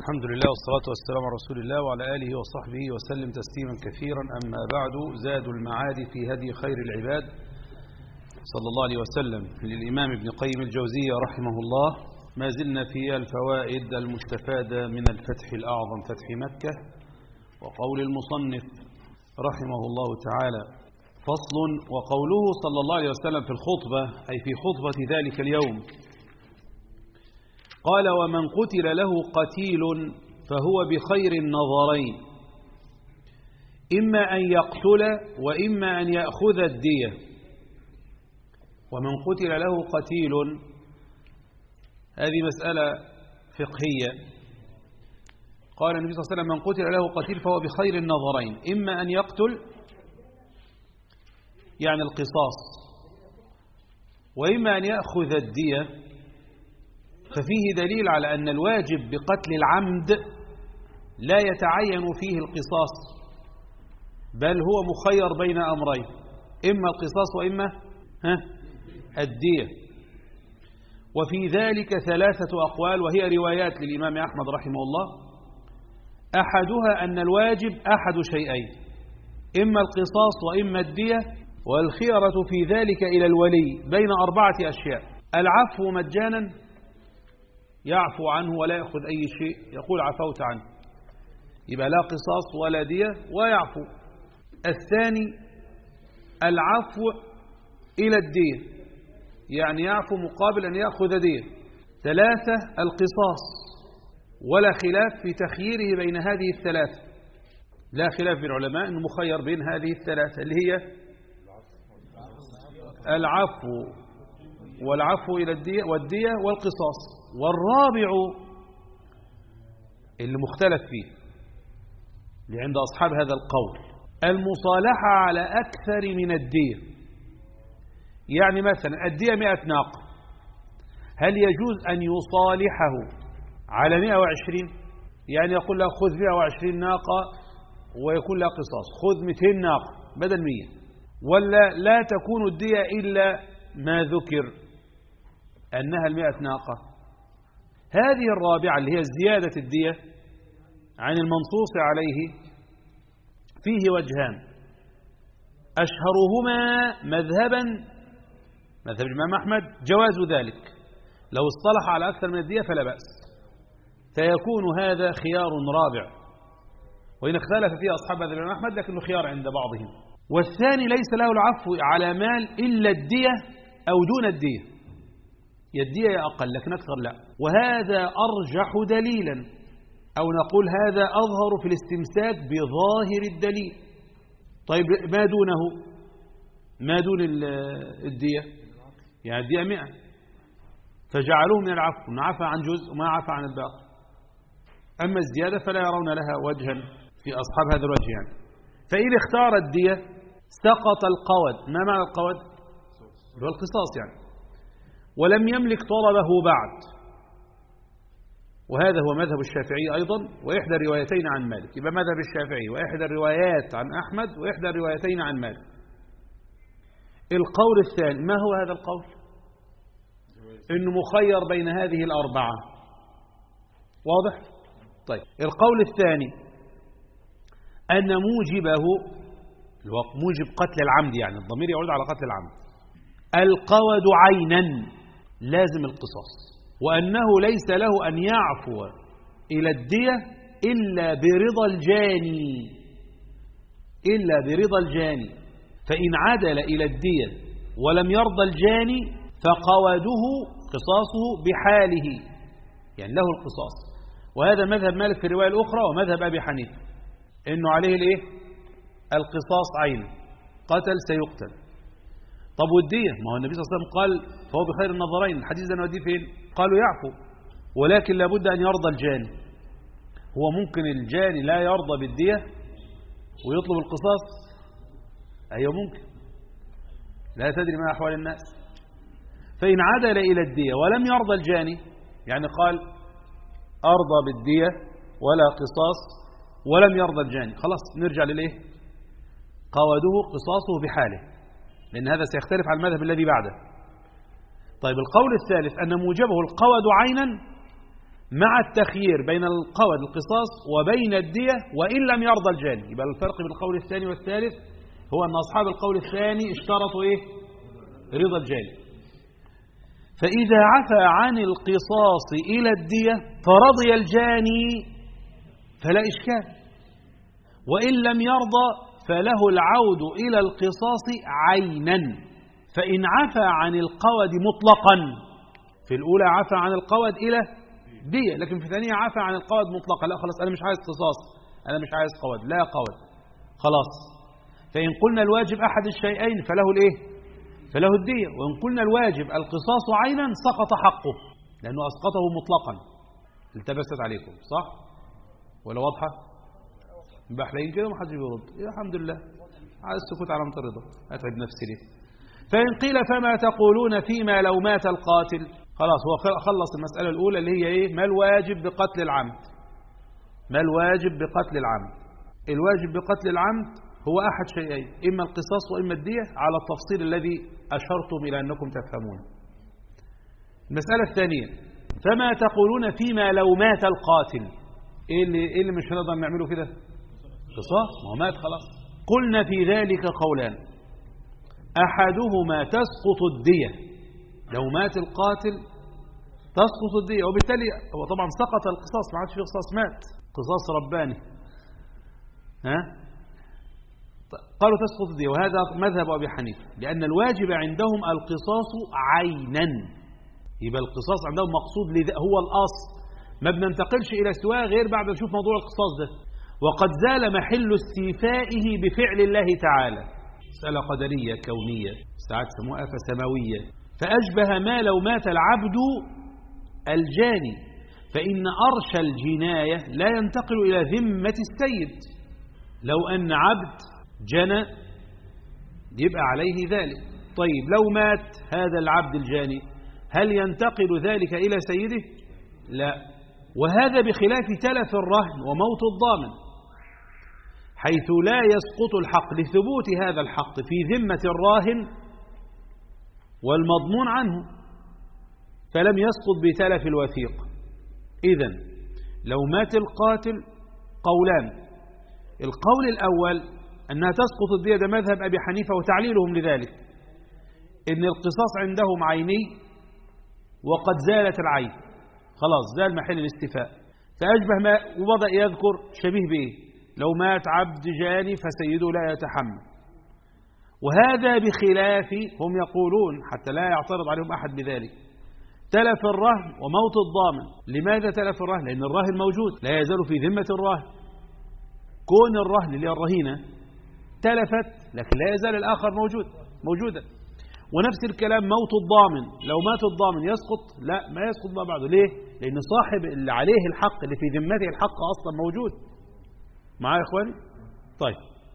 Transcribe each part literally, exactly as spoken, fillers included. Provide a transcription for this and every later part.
الحمد لله والصلاة والسلام على رسول الله وعلى آله وصحبه وسلم تسليما كثيرا. أما بعد، زاد المعاد في هدي خير العباد صلى الله عليه وسلم للإمام ابن قيم الجوزية رحمه الله. ما زلنا في الفوائد المستفادة من الفتح الأعظم فتح مكة وقول المصنف رحمه الله تعالى: فصل. وقوله صلى الله عليه وسلم في الخطبة، أي في خطبة ذلك اليوم، قال: ومن قتل له قتيل فهو بخير النظرين، إما أن يقتل وإما أن يأخذ الدية. ومن قتل له قتيل، هذه مسألة فقهية. قال النبي صلى الله عليه وسلم: من قتل له قتيل فهو بخير النظرين، إما أن يقتل يعني القصاص، وإما أن يأخذ الدية. ففيه دليل على أن الواجب بقتل العمد لا يتعين فيه القصاص، بل هو مخير بين أمرين: إما القصاص وإما ها الدية. وفي ذلك ثلاثة أقوال، وهي روايات للإمام أحمد رحمه الله. أحدها أن الواجب أحد شيئين: إما القصاص وإما الدية، والخيرة في ذلك إلى الولي بين أربعة أشياء: العفو مجانا، يعفو عنه ولا يأخذ أي شيء، يقول عفوت عنه، يبقى لا قصاص ولا دية ويعفو. الثاني العفو إلى الدية، يعني يعفو مقابل أن يأخذ دية. ثلاثة القصاص، ولا خلاف في تخييره بين هذه الثلاثة، لا خلاف بين العلماء أنه مخير بين هذه الثلاثة، اللي هي العفو والعفو إلى الدية والدية والقصاص. والرابع اللي مختلف فيه اللي عند أصحاب هذا القول: المصالحة على أكثر من الدية. يعني مثلا الدية مئة ناقة، هل يجوز أن يصالحه على مئة وعشرين؟ يعني يقول له خذ مئة وعشرين ناقة ويكون له قصاص، خذ مئتين ناقة بدل مئة، ولا لا تكون الدية إلا ما ذكر أنها المئة ناقة؟ هذه الرابعة اللي هي زيادة الدية عن المنصوص عليه فيه وجهان: أشهرهما مذهبا مذهب الإمام أحمد جواز ذلك، لو اصطلح على أكثر من الدية فلا بأس، فيكون هذا خيار رابع، وإن اختلف فيه أصحاب مذهب الإمام أحمد لكنه خيار عند بعضهم. والثاني ليس له العفو على مال إلا الدية أو دون الدية، الدية أقل لكن أكثر لا، وهذا أرجح دليلا، أو نقول هذا أظهر في الاستمساك بظاهر الدليل. طيب ما دونه، ما دون الدية، يعني الدية مئة، فجعلوه من العفو، ما عفى عن جزء وما عفى عن الباقي. أما الزيادة فلا يرون لها وجها في أصحاب هذا الوجه يعني. فإذا اختار الدية سقط القود. ما معنى القود؟ هو القصاص يعني. ولم يملك طلبه بعد، وهذا هو مذهب الشافعي أيضا، وإحدى الروايتين عن مالك. يبقى مذهب الشافعي وإحدى الروايات عن أحمد وإحدى الروايتين عن مالك. القول الثاني، ما هو هذا القول؟ إنه مخير بين هذه الأربعة. واضح؟ طيب القول الثاني أن موجبه موجب قتل العمد، يعني الضمير يعود على قتل العمد، القود عينا لازم القصاص، وأنه ليس له أن يعفو إلى الدية إلا برضا الجاني، إلا برضا الجاني. فإن عدل إلى الدية ولم يرضى الجاني فقوده قصاصه بحاله، يعني له القصاص. وهذا مذهب مالك في الرواية الأخرى، ومذهب أبي حنيفة إنه عليه الإيه؟ القصاص عين، قتل سيقتل. طب والدية؟ ما هو النبي صلى الله عليه وسلم قال فهو بخير النظرين، الحديث ده نوديه فين؟ قالوا يعفو، ولكن لابد أن يرضى الجاني. هو ممكن الجاني لا يرضى بالدية ويطلب القصاص؟ أيوه ممكن، لا تدري ما أحوال الناس. فإن عدل إلى الدية ولم يرضى الجاني، يعني قال أرضى بالدية ولا قصاص ولم يرضى الجاني، خلاص نرجع للإيه؟ قوده قصاصه بحاله، لأن هذا سيختلف عن المذهب الذي بعده. طيب القول الثالث أن موجبه القود عينا، مع التخيير بين القود القصاص وبين الدية وإن لم يرضى الجاني. يبقى الفرق بين القول الثاني والثالث هو أن أصحاب القول الثاني اشترطوا إيه؟ رضا الجاني. فإذا عفى عن القصاص إلى الدية فرضي الجاني فلا إشكال، وإن لم يرضى فله العود إلى القصاص عينا. فإن عفى عن القود مطلقا، في الأولى عفى عن القود إلى دية، لكن في الثانية عفى عن القود مطلقا، لا خلاص أنا مش عايز قصاص، أنا مش عايز قود، لا قود خلاص. فإن قلنا الواجب أحد الشيئين فله الإيه؟ فله الدية. وإن قلنا الواجب القصاص عينا سقط حقه لأنه أسقطه مطلقا. التبست عليكم صح؟ ولا واضحة؟ بحلين كده ومحدش بيرد، يا الحمد لله على السكوت علامة الرضا، أتعب نفسي ليه؟ فإن قيل فما تقولون فيما لو مات القاتل؟ خلاص هو خلص المسألة الأولى اللي هي إيه؟ ما الواجب بقتل العمد؟ ما الواجب بقتل العمد؟ الواجب بقتل العمد هو أحد شيئين، إما القصاص وإما الدية على التفصيل الذي أشرتم إلى أنكم تفهمون. المسألة الثانية فما تقولون فيما لو مات القاتل؟ إيه اللي, إيه اللي مش هنقدر نعمله كده؟ قصاص، ما هو مات خلاص. قلنا في ذلك قولان، أحدهما تسقط الدية، لو مات القاتل تسقط الدية، وبالتالي هو طبعا سقط القصاص، ما عادش فيه قصاص، مات قصاص رباني. ها؟ قالوا تسقط الدية، وهذا مذهب أبي حنيفة، لأن الواجب عندهم القصاص عينا. يبقى القصاص عندهم مقصود هو الأصل، ما بننتقلش إلى سواه غير بعد ما نشوف موضوع القصاص ده. وقد زال محل استيفائه بفعل الله تعالى، مسألة قدرية كونية، ساعات سموها فسماوية. فأشبه ما لو مات العبد الجاني، فإن أرش الجناية لا ينتقل إلى ذمة السيد. لو أن عبد جنى يبقى عليه ذلك. طيب لو مات هذا العبد الجاني هل ينتقل ذلك إلى سيده؟ لا. وهذا بخلاف تلف الرهن وموت الضامن، حيث لا يسقط الحق لثبوت هذا الحق في ذمة الراهن والمضمون عنه، فلم يسقط بتلف الوثيق. إذن لو مات القاتل قولان، القول الأول أنها تسقط الدية، ده مذهب أبي حنيفة وتعليلهم لذلك، إن القصاص عندهم عيني وقد زالت العين، خلاص زال محل الاستيفاء. فأشبه ما وبدأ يذكر شبيه به، لو مات عبد جاني فسيده لا يتحمل. وهذا بخلاف هم يقولون حتى لا يعترض عليهم أحد بذلك تلف الرهن وموت الضامن. لماذا تلف الرهن؟ لأن الراهن موجود لا يزال في ذمة الراهن. كون الرهن اللي هي الرهينة تلفت لكن لا يزال الآخر موجود موجودا. ونفس الكلام موت الضامن، لو مات الضامن يسقط؟ لا، ما يسقط ما بعده. ليه؟ لأن صاحب اللي عليه الحق اللي في ذمته الحق أصلا موجود. معايا يا إخواني؟ طيب،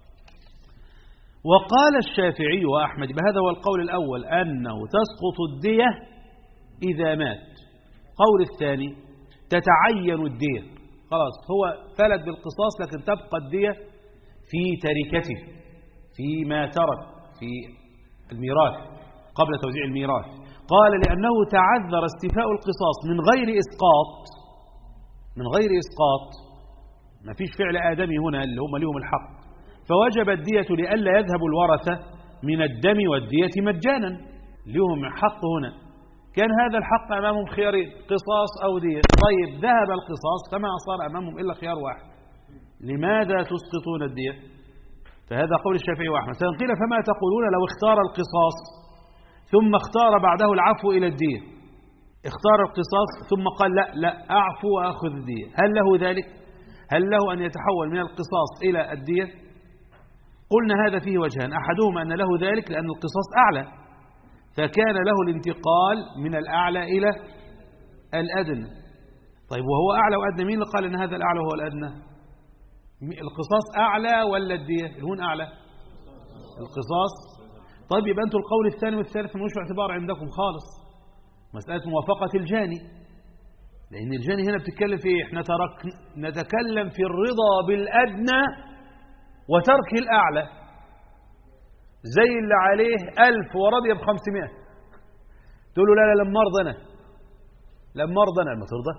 وقال الشافعي وأحمد، بهذا هو القول الأول أنه تسقط الدية إذا مات. قول الثاني تتعين الدية، خلاص هو فلت بالقصاص لكن تبقى الدية في تركته فيما ترك في الميراث قبل توزيع الميراث. قال لأنه تعذر استيفاء القصاص من غير إسقاط، من غير إسقاط، ما فيش فعل آدمي هنا اللي هم لهم الحق، فوجب الدية لئلا يذهب الورثة من الدم والدية مجانا، لهم حق هنا. كان هذا الحق أمامهم خيارين، قصاص أو دية. طيب ذهب القصاص فما صار أمامهم إلا خيار واحد، لماذا تسقطون الدية؟ فهذا قول الشافعي وأحمد. فقيل فما تقولون لو اختار القصاص ثم اختار بعده العفو إلى الدية؟ اختار القصاص ثم قال لا لا أعفو وأخذ الدية، هل له ذلك؟ هل له أن يتحول من القصاص إلى الدية؟ قلنا هذا فيه وجهان، أحدهما أن له ذلك لأن القصاص أعلى، فكان له الانتقال من الأعلى إلى الأدنى. طيب وهو أعلى وأدنى، مين اللي قال أن هذا الأعلى وهو الأدنى؟ القصاص أعلى ولا الدية؟ هون أعلى القصاص. طيب يبقى أنتم القول الثاني والثالث مش اعتبار عندكم خالص، مسألة موافقة الجاني، لأن الجاني هنا بتتكلم في إيه؟ احنا ترك نتكلم في الرضا بالأدنى وترك الأعلى، زي اللي عليه ألف ورضي بخمسمائة، تقول له لا لا لما أرضى أنا، لما أرضى أنا، ما ترضى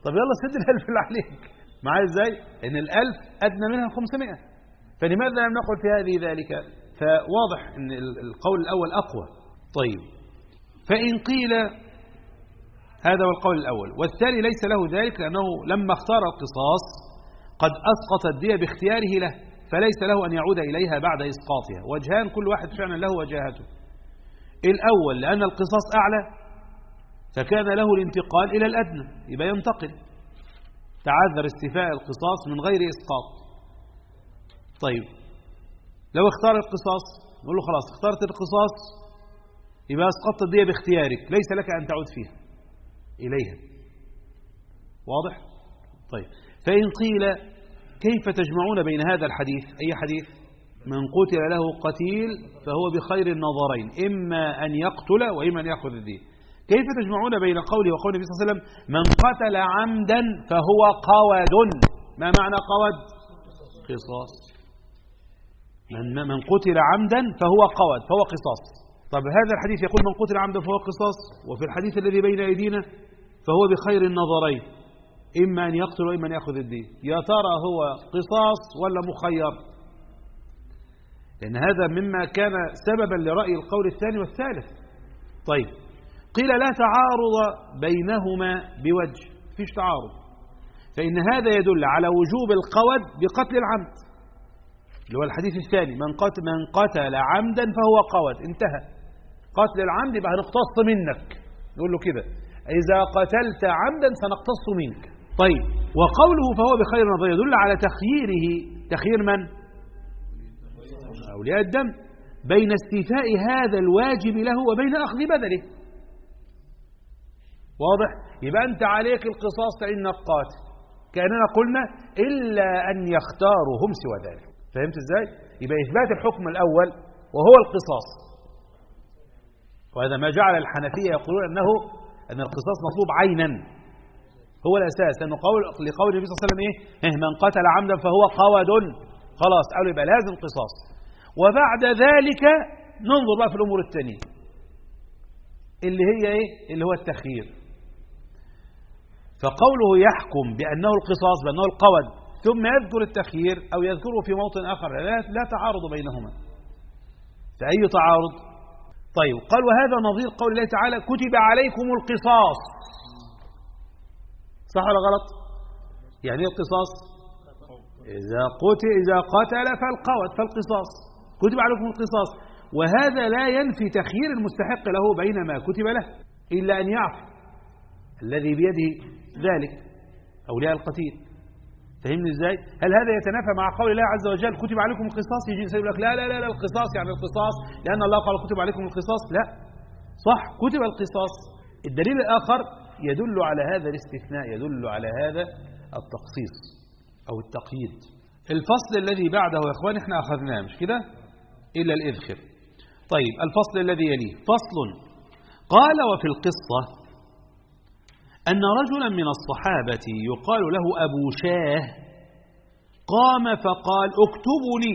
طب يلا سد الألف اللي عليك. معايا ازاي؟ ان الألف أدنى منها خمسمائة، فلماذا لم نقل في هذه ذلك؟ فواضح ان القول الأول أقوى. طيب، فإن قيل هذا هو القول الأول، والثاني ليس له ذلك، لأنه لما اختار القصاص قد أسقط الدية باختياره له، فليس له أن يعود إليها بعد إسقاطها. وجهان كل واحد فعلا له وجاهته. الأول لأن القصاص أعلى فكان له الانتقال إلى الأدنى، يبقى ينتقل، تعذر استيفاء القصاص من غير إسقاط. طيب، لو اختار القصاص نقول له خلاص اخترت القصاص يبقى أسقطت الدية باختيارك، ليس لك أن تعود فيها إليها. واضح؟ طيب، فإن قيل كيف تجمعون بين هذا الحديث؟ أي حديث؟ من قتل له قتيل فهو بخير النظرين، إما أن يقتل وإما أن يأخذ الدية. كيف تجمعون بين قوله وقول النبي صلى الله عليه وسلم من قتل عمدا فهو قود؟ ما معنى قود؟ قصاص. من, من قتل عمدا فهو قود، فهو قصاص. طب هذا الحديث يقول من قتل عمدا فهو قصاص، وفي الحديث الذي بين أيدينا فهو بخير النظرين، إما أن يقتل وإما أن يأخذ الدين. يا ترى هو قصاص ولا مخير؟ لأن هذا مما كان سببا لرأي القول الثاني والثالث. طيب، قيل لا تعارض بينهما بوجه، فيش تعارض، فإن هذا يدل على وجوب القود بقتل العمد، اللي هو الحديث الثاني من قتل, من قتل عمدا فهو قود، انتهى. قتل العمد يبقى هنقتص منك، نقول له كده إذا قتلت عمدا سنقتص منك. طيب، وقوله فهو بخير النظر يدل على تخييره، تخيير من؟ أولياء الدم، بين استيفاء هذا الواجب له وبين أخذ بدله. واضح؟ يبقى أنت عليك القصاص فإنك قاتل، كأننا قلنا إلا أن يختاروا هم سوى ذلك. فهمت إزاي؟ يبقى إثبات الحكم الأول وهو القصاص، وهذا ما جعل الحنفية يقولون أنه أن القصاص مطلوب عينا، هو الأساس، لأنه قول لقول النبي صلى الله عليه وسلم إيه؟ من قتل عمدا فهو قود، خلاص قالوا يبقى لازم قصاص. وبعد ذلك ننظر بقى في الأمور الثانية اللي هي إيه؟ اللي هو التخيير. فقوله يحكم بأنه القصاص بأنه القود ثم يذكر التخيير أو يذكره في موطن آخر، لا, لا تعارض بينهما، فأي تعارض؟ طيب، قال وهذا نظير قول الله تعالى كتب عليكم القصاص، صح ولا غلط؟ يعني ايه القصاص؟ إذا قتل إذا قتل فالقود، فالقصاص كتب عليكم القصاص، وهذا لا ينفي تخيير المستحق له بين ما كتب له، إلا أن يعفو الذي بيده ذلك أولياء القتيل. فهمني إزاي؟ هل هذا يتنافى مع قول الله عز وجل كتب عليكم القصاص؟ يجي يقول لك لا لا لا القصاص يعني القصاص لأن الله قال كتب عليكم القصاص. لا، صح، كتب القصاص. الدليل الآخر يدل على هذا الاستثناء، يدل على هذا التخصيص أو التقييد. الفصل الذي بعده يا إخوان احنا أخذناه مش كده إلا الإذخر. طيب، الفصل الذي يليه فصل قال وفي القصة أن رجلا من الصحابة يقال له أبو شاه قام فقال اكتبوا لي،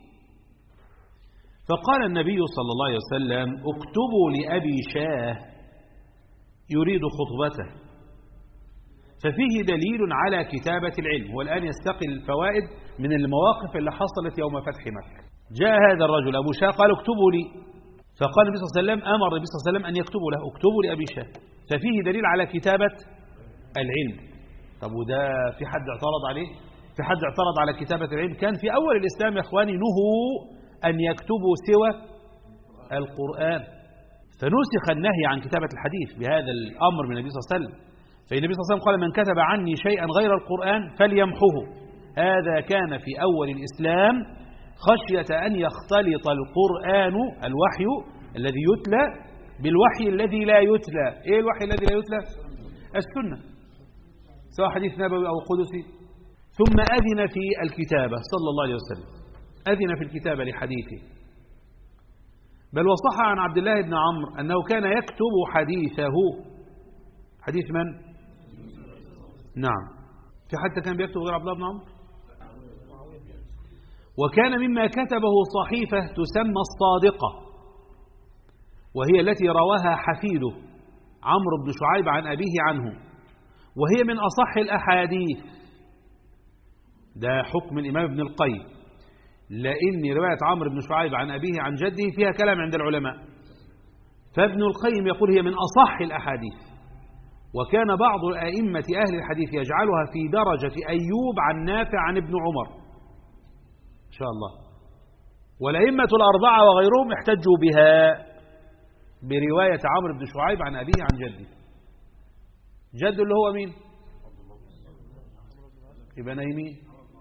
فقال النبي صلى الله عليه وسلم اكتبوا لأبي شاه يريد خطبته، ففيه دليل على كتابة العلم. والآن يستقل الفوائد من المواقف اللي حصلت يوم فتح مكة. جاء هذا الرجل أبو شاه قال اكتبوا لي، فقال النبي صلى الله عليه وسلم أمر النبي صلى الله عليه وسلم أن يكتبوا له اكتبوا لأبي شاه، ففيه دليل على كتابة العلم. طب وده في حد اعترض عليه؟ في حد اعترض على كتابة العلم؟ كان في أول الإسلام يا إخواني نهوا أن يكتبوا سوى القرآن، فنسخ النهي عن كتابة الحديث بهذا الأمر من النبي صلى الله عليه وسلم. فالنبي صلى الله عليه وسلم قال من كتب عني شيئا غير القرآن فليمحوه. هذا كان في أول الإسلام خشية أن يختلط القرآن الوحي الذي يتلى بالوحي الذي لا يتلى. إيه الوحي الذي لا يتلى؟ السنة، سواء حديث نبوي أو قدسي. ثم أذن في الكتابة صلى الله عليه وسلم، أذن في الكتابة لحديثه، بل وصح عن عبد الله بن عمرو أنه كان يكتب حديثه. حديث من؟ نعم، في حتى كان بيكتب غير عبد الله بن عمرو. وكان مما كتبه صحيفة تسمى الصادقة، وهي التي رواها حفيده عمرو بن شعيب عن أبيه عنه، وهي من أصح الأحاديث. ده حكم الإمام ابن القيم، لأن رواية عمرو بن شعيب عن أبيه عن جده فيها كلام عند العلماء، فابن القيم يقول هي من أصح الأحاديث. وكان بعض أئمة أهل الحديث يجعلها في درجة أيوب عن نافع عن ابن عمر إن شاء الله. والأئمة الأربعة وغيرهم احتجوا بها برواية عمرو بن شعيب عن أبيه عن جده. جد اللي هو مين؟ يبقى نايمين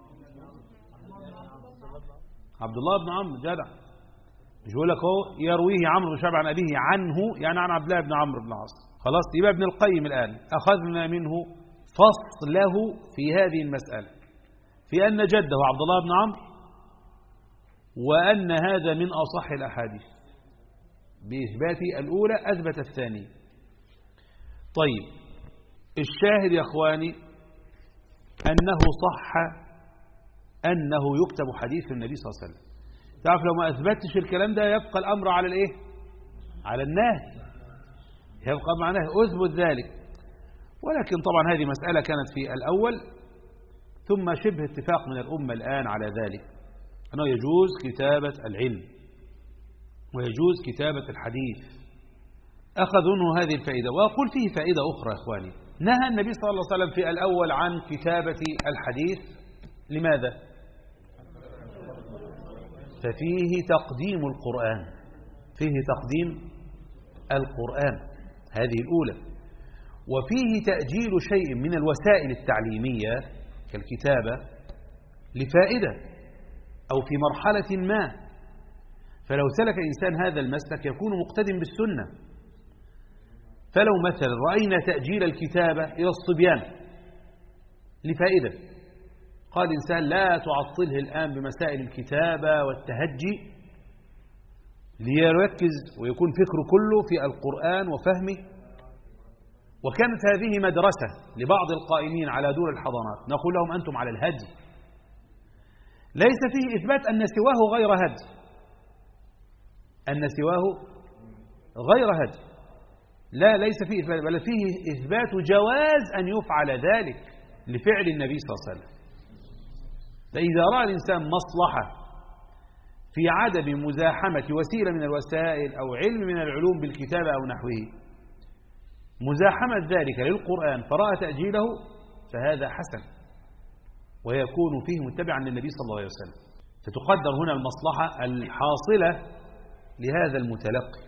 عبد الله بن عمرو جدع. مش بيقول لك اهو يرويه عمرو بن شعيب عن أبيه عنه، يعني عن عبد الله بن عمرو بن العاص. خلاص، يبقى ابن القيم الآن أخذنا منه فصله في هذه المسألة، في أن جده عبد الله بن عمرو، وأن هذا من أصح الأحاديث. بإثبات الأولى أثبت الثانية. طيب، الشاهد يا أخواني أنه صح أنه يكتب حديث النبي صلى الله عليه وسلم. تعرف لو ما أثبتش الكلام ده يبقى الأمر على الإيه؟ على النهي، يبقى معناه أثبت ذلك. ولكن طبعا هذه مسألة كانت في الأول، ثم شبه اتفاق من الأمة الآن على ذلك، أنه يجوز كتابة العلم ويجوز كتابة الحديث. أخذوا منه هذه الفائدة. وأقول فيه فائدة أخرى يا إخواني. نهى النبي صلى الله عليه وسلم في الأول عن كتابة الحديث. لماذا؟ ففيه تقديم القرآن، فيه تقديم القرآن، هذه الأولى. وفيه تأجيل شيء من الوسائل التعليمية كالكتابة لفائدة أو في مرحلة ما، فلو سلك إنسان هذا المسلك يكون مقتدم بالسنة. فلو مثلا رأينا تأجيل الكتابة إلى الصبيان لفائدة، قال إنسان لا تعطله الآن بمسائل الكتابة والتهجي، ليركز ويكون فكره كله في القرآن وفهمه. وكانت هذه مدرسة لبعض القائمين على دور الحضانات، نقول لهم أنتم على الهدي، ليس فيه إثبات أن سواه غير هدي، أن سواه غير هدي، لا، ليس فيه إثبات، بل فيه إثبات جواز أن يفعل ذلك لفعل النبي صلى الله عليه وسلم. فإذا رأى الإنسان مصلحة في عدم مزاحمة وسيلة من الوسائل أو علم من العلوم بالكتابة أو نحوه، مزاحمة ذلك للقرآن فرأى تأجيله، فهذا حسن ويكون فيه متبعا للنبي صلى الله عليه وسلم. فتقدر هنا المصلحة الحاصلة لهذا المتلقي.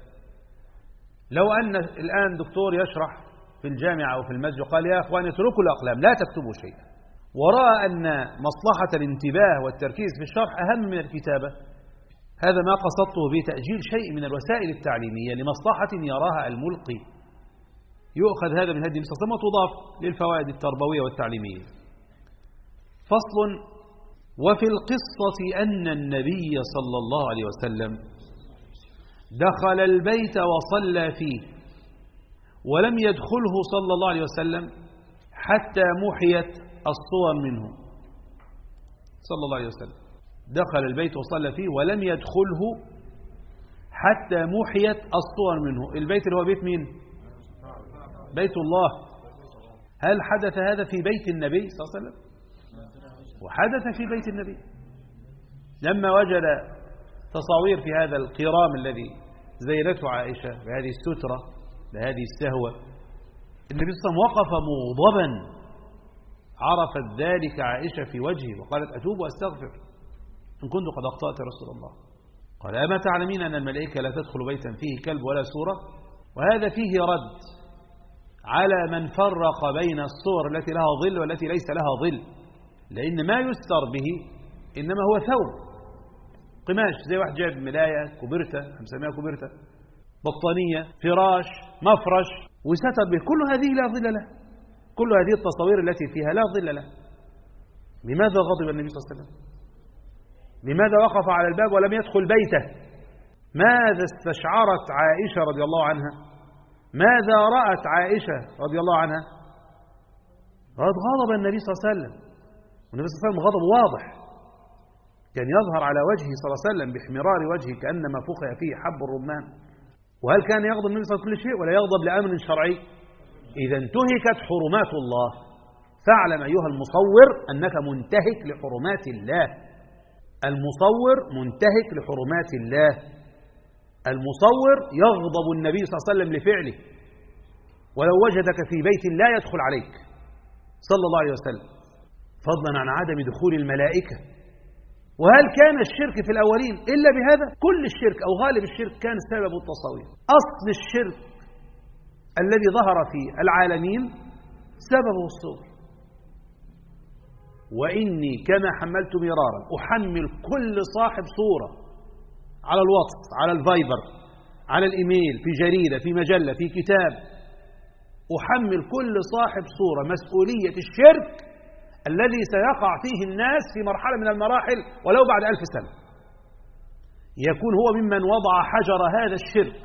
لو أن الآن دكتور يشرح في الجامعة أو في المسجد وقال يا أخواني اتركوا الأقلام لا تكتبوا شيئا، ورأى أن مصلحة الانتباه والتركيز في الشرح أهم من الكتابة، هذا ما قصدته بتأجيل شيء من الوسائل التعليمية لمصلحة يراها الملقي، يؤخذ هذا من هدي النبي صلى الله عليه وسلم وتضاف للفوائد التربوية والتعليمية. فصل. وفي القصة أن النبي صلى الله عليه وسلم دخل البيت وصلى فيه، ولم يدخله صلى الله عليه وسلم حتى محيت الصور منه صلى الله عليه وسلم. دخل البيت وصلى فيه ولم يدخله حتى محيت الصور منه. البيت اللي هو بيت مين؟ بيت الله. هل حدث هذا في بيت النبي صلى الله عليه وسلم؟ وحدث في بيت النبي لما وجد تصاوير في هذا القرام الذي زينته عائشة بهذه السترة بهذه السهوة. النبي صلى الله عليه وسلم وقف مغضبا، عرفت ذلك عائشة في وجهه وقالت أتوب وأستغفر إن كنت قد أخطأت رسول الله. قال أما تعلمين أن الملائكة لا تدخل بيتا فيه كلب ولا سورة؟ وهذا فيه رد على من فرق بين الصور التي لها ظل والتي ليس لها ظل، لأن ما يستر به إنما هو ثوب قماش، زي واحد جايب ملاية كوبرتا، هنسميها كوبرتا، بطانية، فراش، مفرش، وستر به، كل هذه لا ظل له، كل هذه التصاوير التي فيها لا ظل له. لماذا غضب النبي صلى الله عليه وسلم؟ لماذا وقف على الباب ولم يدخل بيته؟ ماذا استشعرت عائشة رضي الله عنها؟ ماذا رأت عائشة رضي الله عنها؟ قد غضب النبي صلى الله عليه وسلم، والنبي صلى الله عليه وسلم غضب واضح، كان يظهر على وجهه صلى الله عليه وسلم باحمرار وجهه كأنما فقع فيه حب الرمان. وهل كان يغضب النبي صلى الله عليه وسلم كل شيء ولا يغضب لأمر شرعي؟ إذا انتهكت حرمات الله فاعلم أيها المصور أنك منتهك لحرمات الله. المصور منتهك لحرمات الله. المصور يغضب النبي صلى الله عليه وسلم لفعله، ولو وجدك في بيت لا يدخل عليك صلى الله عليه وسلم، فضلا عن عدم دخول الملائكة. وهل كان الشرك في الأولين إلا بهذا؟ كل الشرك أو غالب الشرك كان سبب التصاوير. أصل الشرك الذي ظهر في العالمين سببه الصور. وإني كما حملت مرارا أحمل كل صاحب صورة على الواتس، على الفايبر، على الإيميل، في جريدة، في مجلة، في كتاب، أحمل كل صاحب صورة مسؤولية الشرك الذي سيقع فيه الناس في مرحلة من المراحل ولو بعد ألف سنة. يكون هو ممن وضع حجر هذا الشرك،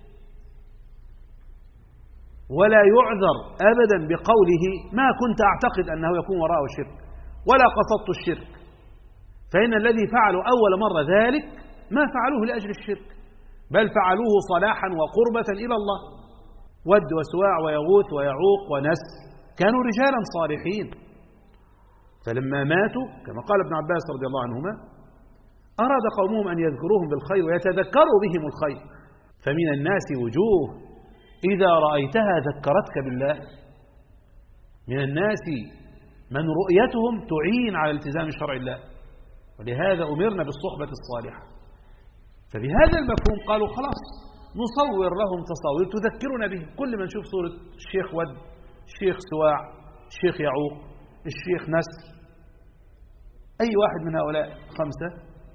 ولا يعذر أبدا بقوله ما كنت أعتقد أنه يكون وراءه شرك ولا قصدت الشرك، فإن الذي فعلوا أول مرة ذلك ما فعلوه لأجل الشرك، بل فعلوه صلاحا وقربة إلى الله. ود وسواع ويغوث ويعوق ونسر كانوا رجالا صالحين، فلما ماتوا كما قال ابن عباس رضي الله عنهما أراد قومهم أن يذكروهم بالخير ويتذكروا بهم الخير. فمن الناس وجوه إذا رأيتها ذكرتك بالله، من الناس من رؤيتهم تعين على التزام شرع الله، ولهذا أمرنا بالصحبة الصالحة. فبهذا المفهوم قالوا خلاص نصور لهم تصاوير تذكرنا بهم. كل ما نشوف صورة الشيخ ود، الشيخ سواع، الشيخ يعوق، الشيخ نسر، أي واحد من هؤلاء خمسة،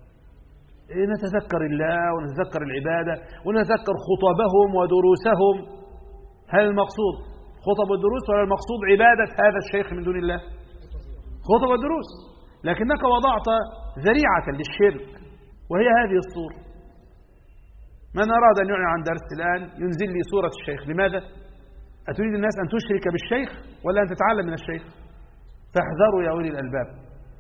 نتذكر الله ونتذكر العبادة ونتذكر خطبهم ودروسهم. هل المقصود خطب الدروس ولا المقصود عبادة هذا الشيخ من دون الله؟ خطب الدروس، لكنك وضعت ذريعة للشرك وهي هذه الصورة. من أراد أن يعلن عن درس الآن ينزل لي صورة الشيخ. لماذا؟ أتريد الناس أن تشرك بالشيخ ولا أن تتعلم من الشيخ؟ فاحذروا يا أولي الألباب،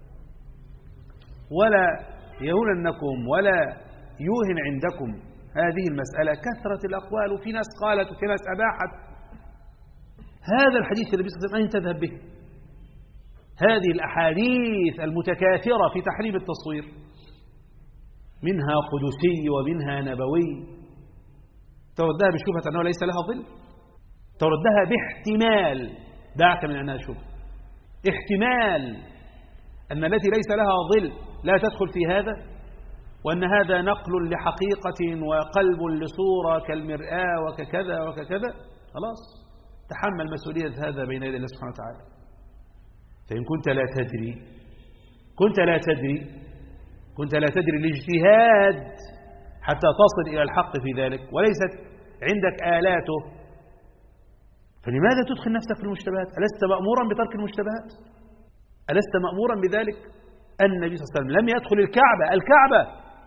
ولا يهوننكم ولا يوهن عندكم هذه المسألة كثرة الأقوال، وفي ناس قالت وفي ناس أباحت. هذا الحديث النبي صلى الله عليه وسلم أين تذهب به؟ هذه الأحاديث المتكاثرة في تحريم التصوير، منها قدسي ومنها نبوي، تردها بشبهة أنه ليس لها ظل، تردها باحتمال، دعك من أنها شبهة، احتمال أن التي ليس لها ظل لا تدخل في هذا، وأن هذا نقل لحقيقة وقلب لصورة كالمرآة وككذا وككذا. خلاص تحمل مسؤولية هذا بين يدي الله سبحانه وتعالى. فإن كنت لا تدري كنت لا تدري كنت لا تدري الاجتهاد حتى تصل إلى الحق في ذلك وليست عندك آلاته، فلماذا تدخل نفسك في المشتبهات؟ ألست مأمورا بترك المشتبهات؟ ألست مأمورا بذلك؟ النبي صلى الله عليه وسلم لم يدخل الكعبة الكعبة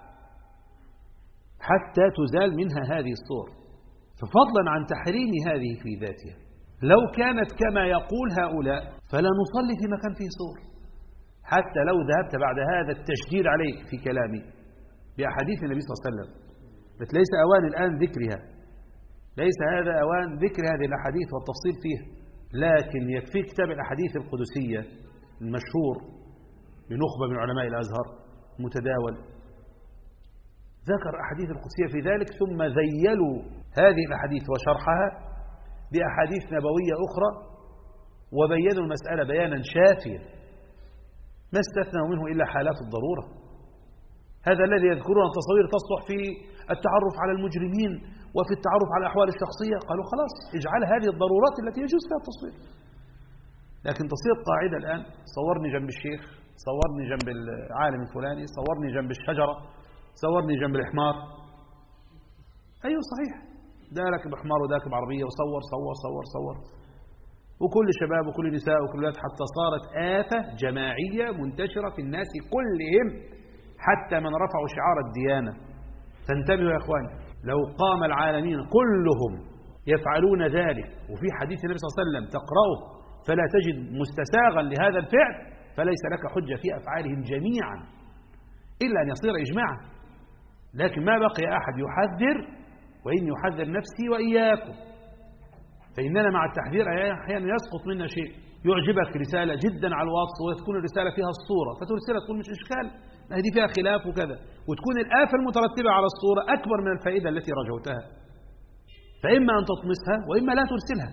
حتى تزال منها هذه الصور، ففضلا عن تحريم هذه في ذاتها. لو كانت كما يقول هؤلاء فلا نصلي في مكان فيه صور، حتى لو ذهبت بعد هذا التشديد عليك في كلامي بأحاديث النبي صلى الله عليه وسلم، بس ليس أوان الآن ذكرها، ليس هذا أوان ذكر هذه الأحاديث والتفصيل فيها، لكن يكفي كتاب الأحاديث القدسية المشهور بنخبة من علماء الأزهر متداول، ذكر أحاديث القدسية في ذلك، ثم ذيلوا هذه الأحاديث وشرحها بأحاديث نبوية أخرى، وبينوا المسألة بيانا شافيا ما استثنوا منه إلا حالات الضرورة. هذا الذي يذكرون التصوير تصلح في التعرف على المجرمين وفي التعرف على الأحوال الشخصية، قالوا خلاص اجعل هذه الضرورات التي يجوز فيها التصوير. لكن تصير قاعدة الآن، صورني جنب الشيخ، صورني جنب العالم الفلاني، صورني جنب الشجرة، صورني جنب الحمار. أيوه صحيح، ده راكب حمار وده راكب عربية، وصور صور صور صور، وكل شباب وكل نساء وكل ولاد، حتى صارت آفة جماعية منتشرة في الناس كلهم، حتى من رفعوا شعار الديانة. فانتبهوا يا إخواني، لو قام العالمين كلهم يفعلون ذلك، وفي حديث النبي صلى الله عليه وسلم تقرأه فلا تجد مستساغا لهذا الفعل، فليس لك حجة في أفعالهم جميعا إلا أن يصير إجماعا. لكن ما بقي أحد يحذر، وإن يحذر نفسي وإياكم فإننا مع التحذير أحيانا يسقط منا شيء، يعجبك رسالة جدا على الواتس وتكون الرسالة فيها الصورة فترسلها، تقول مش إشكال، هذه فيها خلاف وكذا، وتكون الآفة المترتبة على الصورة أكبر من الفائدة التي رجوتها، فإما أن تطمسها وإما لا ترسلها.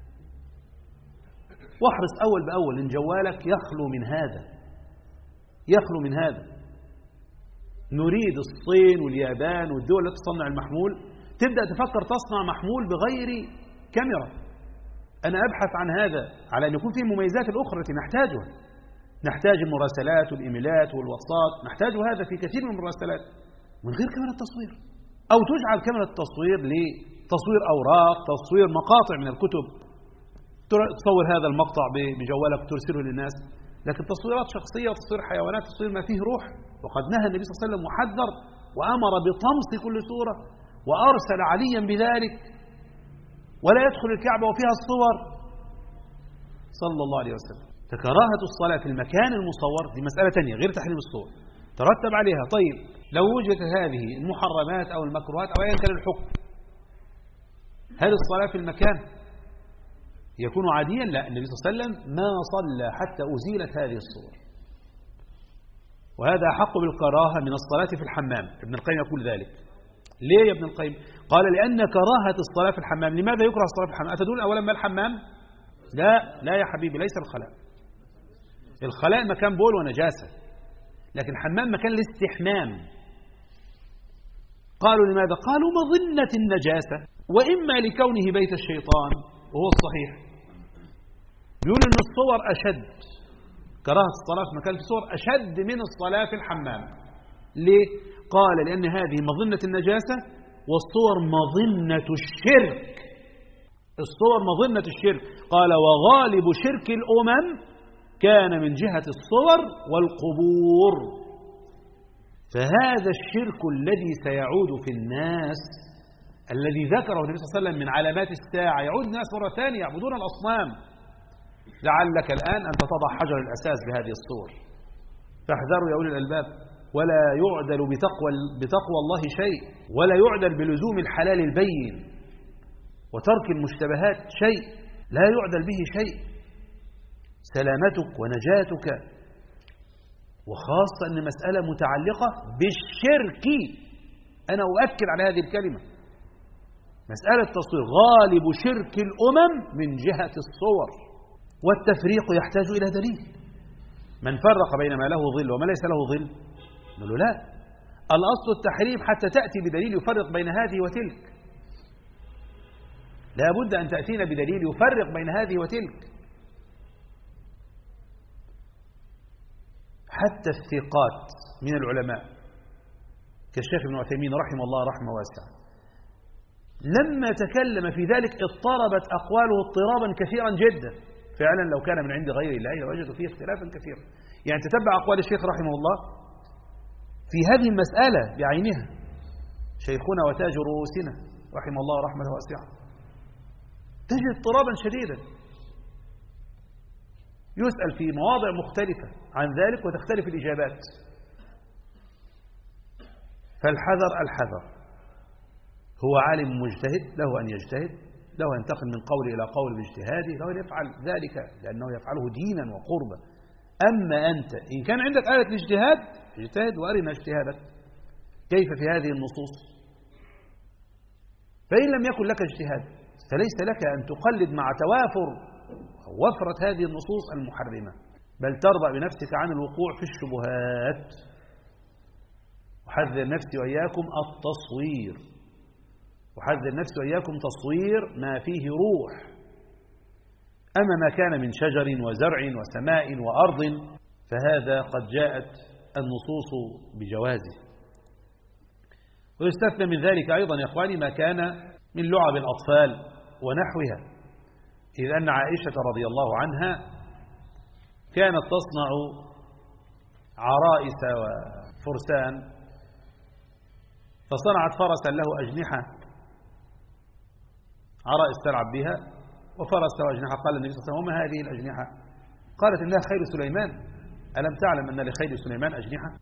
واحرص أول بأول إن جوالك يخلو من هذا، يخلو من هذا. نريد الصين واليابان والدول التي تصنع المحمول تبدأ تفكر تصنع محمول بغير كاميرا. أنا أبحث عن هذا على أن يكون فيه مميزات الأخرى التي نحتاجها. نحتاج المراسلات والإيميلات والواتساب، نحتاج هذا في كثير من المراسلات من غير كاميرا التصوير، أو تجعل كاميرا التصوير لتصوير أوراق، تصوير مقاطع من الكتب، تصور هذا المقطع بجوالك ترسله للناس. لكن تصويرات شخصية وتصوير حيوانات، تصوير ما فيه روح، وقد نهى النبي صلى الله عليه وسلم وحذر وأمر بطمس كل صورة وأرسل عليا بذلك، ولا يدخل الكعبة وفيها الصور صلى الله عليه وسلم. فكراهة الصلاة في المكان المصور دي مسألة تانية غير تحريم الصور، ترتب عليها. طيب لو وجدت هذه المحرمات أو المكروهات أو أيا كان الحكم، هل الصلاة في المكان يكون عاديا؟ لا، النبي صلى الله عليه وسلم ما صلى حتى أزيلت هذه الصور، وهذا أحق بالكراهة من الصلاة في الحمام. ابن القيم يقول ذلك. ليه يا ابن القيم؟ قال لأن كراهة الصلاة في الحمام. لماذا يكره الصلاة في الحمام؟ أتدرون أولا ما الحمام؟ لا لا يا حبيبي، ليس الخلاء. الخلاء مكان بول ونجاسة، لكن الحمام مكان الاستحمام. قالوا لماذا؟ قالوا مظنة النجاسة، وإما لكونه بيت الشيطان، وهو الصحيح. بيقول إن الصور أشد، كراهة الصلاة في مكان الصور أشد من الصلاة في الحمام. ليه؟ قال لأن هذه مظنة النجاسة، والصور مظنة الشرك. الصور مظنة الشرك. قال وغالب شرك الأمم كان من جهة الصور والقبور. فهذا الشرك الذي سيعود في الناس، الذي ذكره النبي صلى الله عليه وسلم من علامات الساعة، يعود الناس مرة ثانية يعبدون الأصنام. لعلك الآن أن تضع حجر الأساس بهذه الصور. فاحذروا يا أولي الألباب، ولا يعدل بتقوى, بتقوى الله شيء، ولا يعدل بلزوم الحلال البين وترك المشتبهات شيء، لا يعدل به شيء. سلامتك ونجاتك، وخاصة أن مسألة متعلقة بالشرك. أنا أؤكد على هذه الكلمة، مسألة تصوير غالب شرك الأمم من جهة الصور، والتفريق يحتاج إلى دليل. من فرق بين ما له ظل وما ليس له ظل، نقول له لا، الأصل التحريم حتى تأتي بدليل يفرق بين هذه وتلك. لا بد أن تأتينا بدليل يفرق بين هذه وتلك. حتى الثقات من العلماء كالشيخ ابن عثيمين رحمه الله رحمة واسعة، لما تكلم في ذلك اضطربت أقواله اضطرابا كثيرا جدا. فعلا لو كان من عند غير الله لوجدوا فيه اختلافا كثيرا. يعني تتبع أقوال الشيخ رحمه الله في هذه المسألة بعينها، شيخنا وتاج رؤوسنا رحمه الله رحمة واسعة، تجد اضطرابا شديدا، يسأل في مواضع مختلفة عن ذلك وتختلف الإجابات. فالحذر الحذر. هو عالم مجتهد، له أن يجتهد، له أن ينتقل من قول إلى قول باجتهاده، له أن يفعل ذلك لأنه يفعله دينا وقربا. أما أنت إن كان عندك آلة الاجتهاد اجتهد وأرنا اجتهادك كيف في هذه النصوص. فإن لم يكن لك اجتهاد فليس لك أن تقلد مع توافر أو وفرة هذه النصوص المحرمة، بل ترضى بنفسك عن الوقوع في الشبهات. أحذر نفسي وإياكم التصوير، أحذر نفسي وإياكم تصوير ما فيه روح. أما ما كان من شجر وزرع وسماء وأرض فهذا قد جاءت النصوص بجوازه. ويستثنى من ذلك أيضا يا إخواني ما كان من لعب الأطفال ونحوها، إذ أن عائشة رضي الله عنها كانت تصنع عرائس وفرسان، فصنعت فرسا له أجنحة، عرائس تلعب بها وفرس له أجنحة. قال النبي صلى الله عليه وسلم وما هذه الأجنحة؟ قالت إنها خيل سليمان، ألم تعلم أن لخيل سليمان أجنحة؟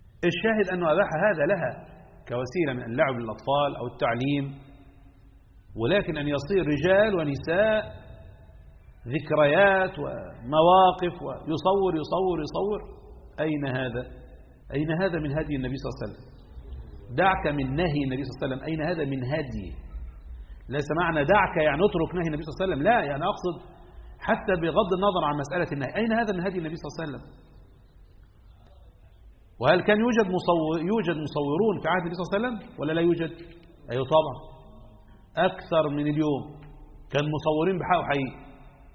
الشاهد أنه أباح هذا لها كوسيلة من اللعب للأطفال أو التعليم، ولكن أن يصير رجال ونساء ذكريات ومواقف ويصور يصور يصور، أين هذا؟ أين هذا من هدي النبي صلى الله عليه وسلم؟ دعك من نهي النبي صلى الله عليه وسلم، أين هذا من هدي؟ ليس معنى دعك يعني اترك نهي النبي صلى الله عليه وسلم، لا، يعني أقصد حتى بغض النظر عن مسألة النهي، أين هذا من هدي النبي صلى الله عليه وسلم؟ وهل كان يوجد مصور يوجد مصورون في عهد النبي صلى الله عليه وسلم ولا لا يوجد؟ أيوه طبعا، أكثر من اليوم. كان مصورين بحق حقيقي،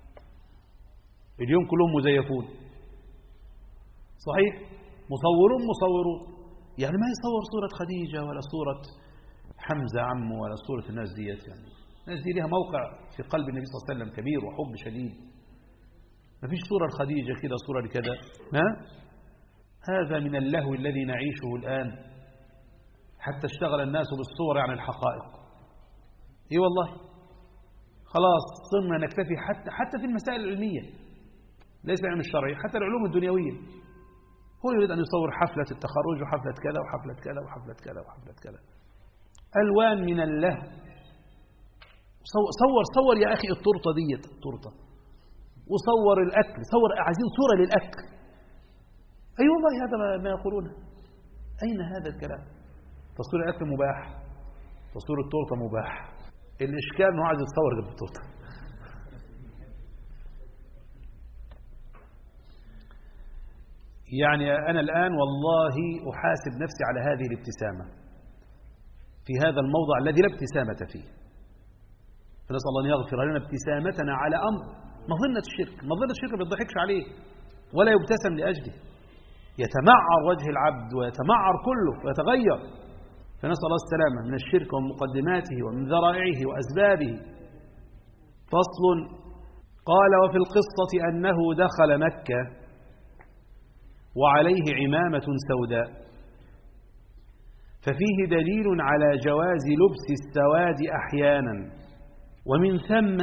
اليوم كلهم مزيفون. صحيح، مصورون مصورون يعني ما يصور صورة خديجة ولا صورة حمزة عمه ولا صورة الناس ديت. يعني الناس دي لها موقع في قلب النبي صلى الله عليه وسلم كبير وحب شديد. ما فيش صورة لخديجة كده صورة لكذا. ها؟ هذا من اللهو الذي نعيشه الآن، حتى اشتغل الناس بالصور عن الحقائق. اي والله، خلاص صرنا نكتفي حتى حتى في المسائل العلمية، ليس العلم الشرعي، حتى العلوم الدنيوية. هو يريد أن يصور حفلة التخرج وحفلة كذا وحفلة كذا وحفلة كذا وحفلة كذا، ألوان من اللهو. صور صور يا أخي التورته ديت التورته، وصور الأكل، صور عايزين صورة للأكل. أي أيوة والله هذا ما يقولونه. أين هذا الكلام؟ تصوير الأكل مباح، تصوير التورته مباح، الإشكال أنه عايز يتصور جنب التورته. يعني أنا الآن والله أحاسب نفسي على هذه الابتسامة في هذا الموضع الذي لا ابتسامة فيه. فنسأل الله أن يغفر لنا ابتسامتنا على أمر مظنة الشرك. مظنة الشرك ما بيضحكش عليه ولا يبتسم لأجله، يتمعر وجه العبد ويتمعر كله ويتغير. فنسأل الله السلامة من الشرك ومقدماته ومن ذرائعه وأسبابه. فصل. قال: وفي القصة أنه دخل مكة وعليه عمامة سوداء، ففيه دليل على جواز لبس السواد أحيانا، ومن ثم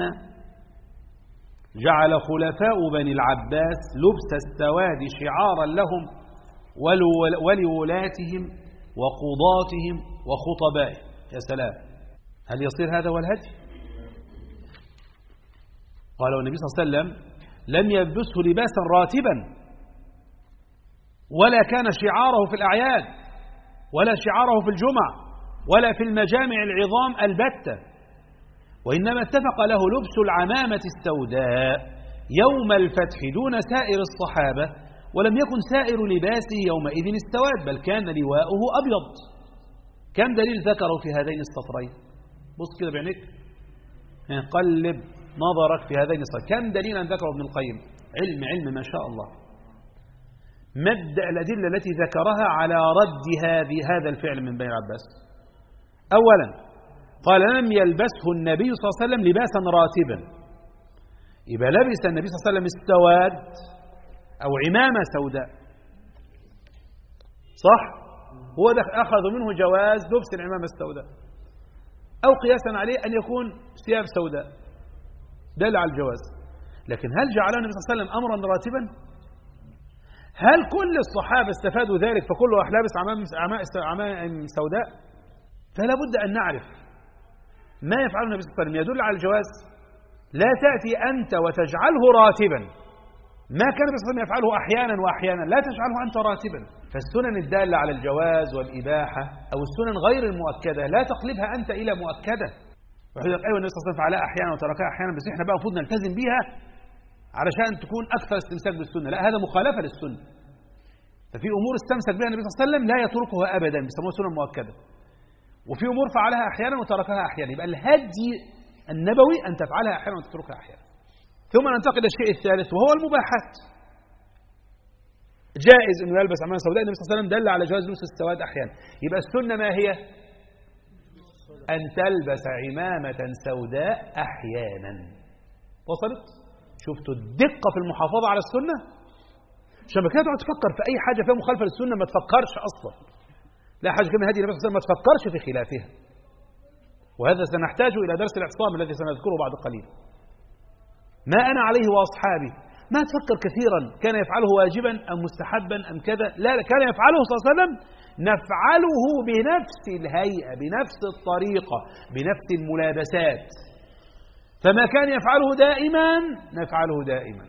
جعل خلفاء بني العباس لبس السواد شعارا لهم ولولاتهم وقضاتهم وخطبائهم. يا سلام، هل يصير هذا هو الهدي؟ قال النبي صلى الله عليه وسلم: لم يلبسه لباسا راتبا، ولا كان شعاره في الأعياد، ولا شعاره في الجمع، ولا في المجامع العظام البتة، وإنما اتفق له لبس العمامة السوداء يوم الفتح دون سائر الصحابة، ولم يكن سائر لباسه يومئذ السواد، بل كان لواؤه أبيض. كم دليل ذكروا في هذين السطرين؟ بص كده بعينك، قلب نظرك في هذين السطرين، كم دليلا ذكروا ابن القيم؟ علم علم ما شاء الله. مد الأدلة التي ذكرها على رد هذه هذا الفعل من بني العباس. أولا قال: لم يلبسه النبي صلى الله عليه وسلم لباسا راتبا، يبقى لبس النبي صلى الله عليه وسلم السواد أو عمامة سوداء، صح؟ هو أخذ منه جواز لبس العمامة السوداء، أو قياسا عليه أن يكون ثياب سوداء، دل على الجواز. لكن هل جعله النبي صلى الله عليه وسلم أمرا راتبا؟ هل كل الصحابة استفادوا ذلك فكل واحد لابس عمامة سوداء؟ فلا بد أن نعرف ما يفعله النبي صلى الله عليه وسلم يدل على الجواز. لا تأتي أنت وتجعله راتبا، ما كان النبي صلى الله عليه وسلم يفعله أحيانا وأحيانا، لا تجعله أنت راتبا. فالسنن الدالة على الجواز والإباحة أو السنن غير المؤكدة لا تقلبها أنت إلى مؤكدة. ويقول لك: أيوة النبي صلى الله عليه وسلم فعلها أحيانا وتركها أحيانا، بس إحنا بقى المفروض نلتزم بيها علشان تكون أكثر استمساك بالسنة. لا، هذا مخالفة للسنة. ففي أمور استمسك بها النبي صلى الله عليه وسلم لا يتركها أبدا، بيسموها سنة مؤكدة. وفي أمور فعلها أحيانا وتركها أحيانا. يبقى الهدي النبوي أن تفعلها أحيانا وتتركها أحيانا. ثم ننتقل للشيء الثالث وهو المباحات. جائز أنه يلبس عمامة سوداء، النبي صلى الله عليه وسلم دل على جواز لبس السواد أحيانا. يبقى السنة ما هي؟ أن تلبس عمامة سوداء أحيانا. وصلت؟ شفتوا الدقة في المحافظة على السنة؟ عشان كده تقعد تفكر في أي حاجة فيها مخالفة للسنة ما تفكرش أصلا. لا حاجة كما هدي النبي صلى الله عليه وسلم ما تفكرش في خلافها. وهذا سنحتاج إلى درس الاعتصام الذي سنذكره بعد قليل. ما أنا عليه وأصحابي ما تفكر كثيرا كان يفعله واجبا أم مستحبا أم كذا، لا لا، كان يفعله صلى الله عليه وسلم نفعله بنفس الهيئة بنفس الطريقة بنفس الملابسات، فما كان يفعله دائما نفعله دائما.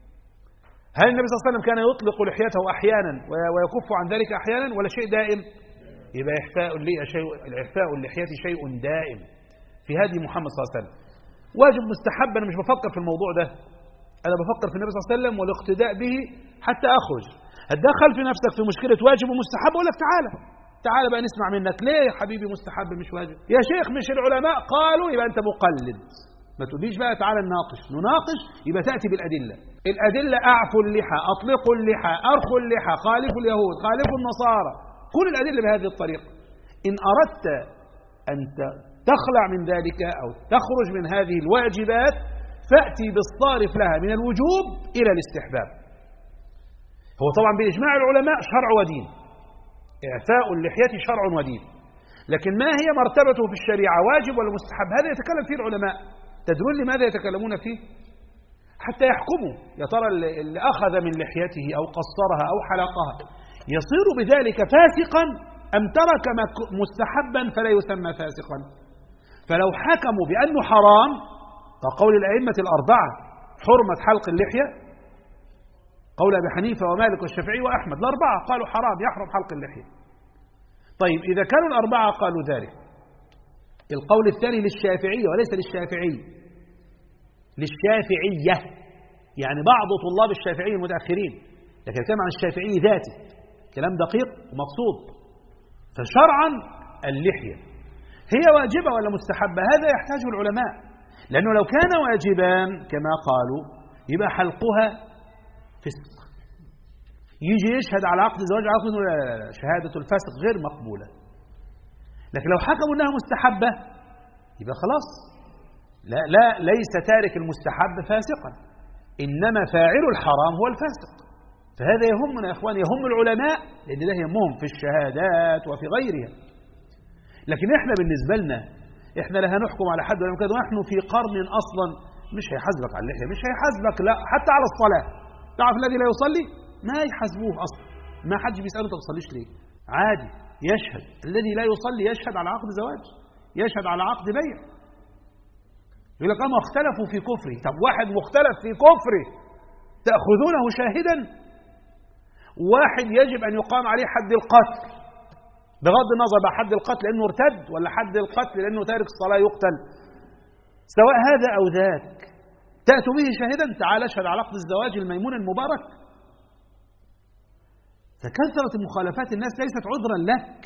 هل النبي صلى الله عليه وسلم كان يطلق لحيته أحيانا ويكف عن ذلك أحيانا ولا شيء دائم؟ يبقى إحفاء اللحية شيء، الإحفاء اللحية شيء دائم في هدي محمد صلى الله عليه وسلم. واجب مستحب أنا مش بفكر في الموضوع ده، أنا بفكر في النبي صلى الله عليه وسلم والاقتداء به حتى أخرج. هتدخل في نفسك في مشكلة واجب ومستحب، أقول لك تعالى تعالى بقى نسمع منك، ليه يا حبيبي مستحب مش واجب؟ يا شيخ مش العلماء قالوا، يبقى أنت مقلد. ما تقوليش بقى تعالى نناقش، نناقش يبقى تأتي بالأدلة. الأدلة: أعفوا اللحى، أطلقوا اللحى، أرخوا اللحى، خالفوا اليهود، خالفوا النصارى، كل الأدلة بهذه الطريقة. إن أردت أن تخلع من ذلك أو تخرج من هذه الواجبات فأتي بالصارف لها من الوجوب إلى الاستحباب. هو طبعا بإجماع العلماء شرع ودين، إعفاء اللحية شرع ودين، لكن ما هي مرتبته في الشريعة، واجب ولا مستحب؟ هذا يتكلم فيه العلماء. تدرون لماذا يتكلمون فيه؟ حتى يحكموا يا ترى اللي أخذ من لحيته أو قصرها أو حلقها يصير بذلك فاسقا أم ترك مستحبا فلا يسمى فاسقا. فلو حكموا بأنه حرام كقول الأئمة الأربعة حرمة حلق اللحية، قول أبي حنيفة ومالك والشافعي وأحمد، الأربعة قالوا حرام يحرم حلق اللحية. طيب إذا كانوا الأربعة قالوا ذلك، القول الثاني للشافعية وليس للشافعي، للشافعية، يعني بعض طلاب الشافعي المتأخرين، لكن الكلام عن الشافعي ذاته كلام دقيق ومقصود. فشرعا اللحية هي واجبة ولا مستحبة؟ هذا يحتاجه العلماء، لأنه لو كان واجبا كما قالوا يبقى حلقها فسق. يجي يشهد على عقد الزواج على عقد، لا لا لا، شهادة الفاسق غير مقبولة. لكن لو حكموا أنها مستحبة يبقى خلاص، لا لا، ليس تارك المستحب فاسقا، إنما فاعل الحرام هو الفاسق. فهذا يهمنا يا إخوان، يهم العلماء، لأن ده يهمهم في الشهادات وفي غيرها. لكن إحنا بالنسبة لنا إحنا لا هنحكم على حد ولا كده، ونحن في قرن أصلا مش هيحاسبك على اللحية، مش هيحاسبك لا حتى على الصلاة. تعرف الذي لا يصلي ما يحاسبوه أصلا، ما حد بيسأله أنت ما بتصليش ليه، عادي يشهد. الذي لا يصلي يشهد على عقد زواج، يشهد على عقد بيع. يقول لك أما اختلفوا في كفره. طب واحد مختلف في كفره تأخذونه شاهدا؟ واحد يجب أن يقام عليه حد القتل بغض النظر بقى حد القتل لأنه ارتد ولا حد القتل لأنه تارك الصلاة يقتل، سواء هذا أو ذاك، تأتوا به شاهدا؟ تعال اشهد على عقد الزواج الميمون المبارك. فكثرة المخالفات الناس ليست عذرا لك.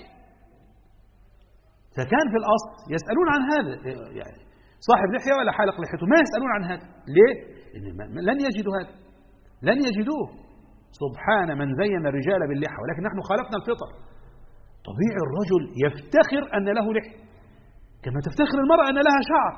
فكان في الأصل يسألون عن هذا، يعني صاحب لحية ولا حالق لحيته ما يسألون عن هذا. ليه؟ لن يجدوا هذا، لن يجدوه. سبحان من زين الرجال باللحى، ولكن نحن خالفنا الفطر. طبيعي الرجل يفتخر أن له لحية كما تفتخر المرأة أن لها شعر،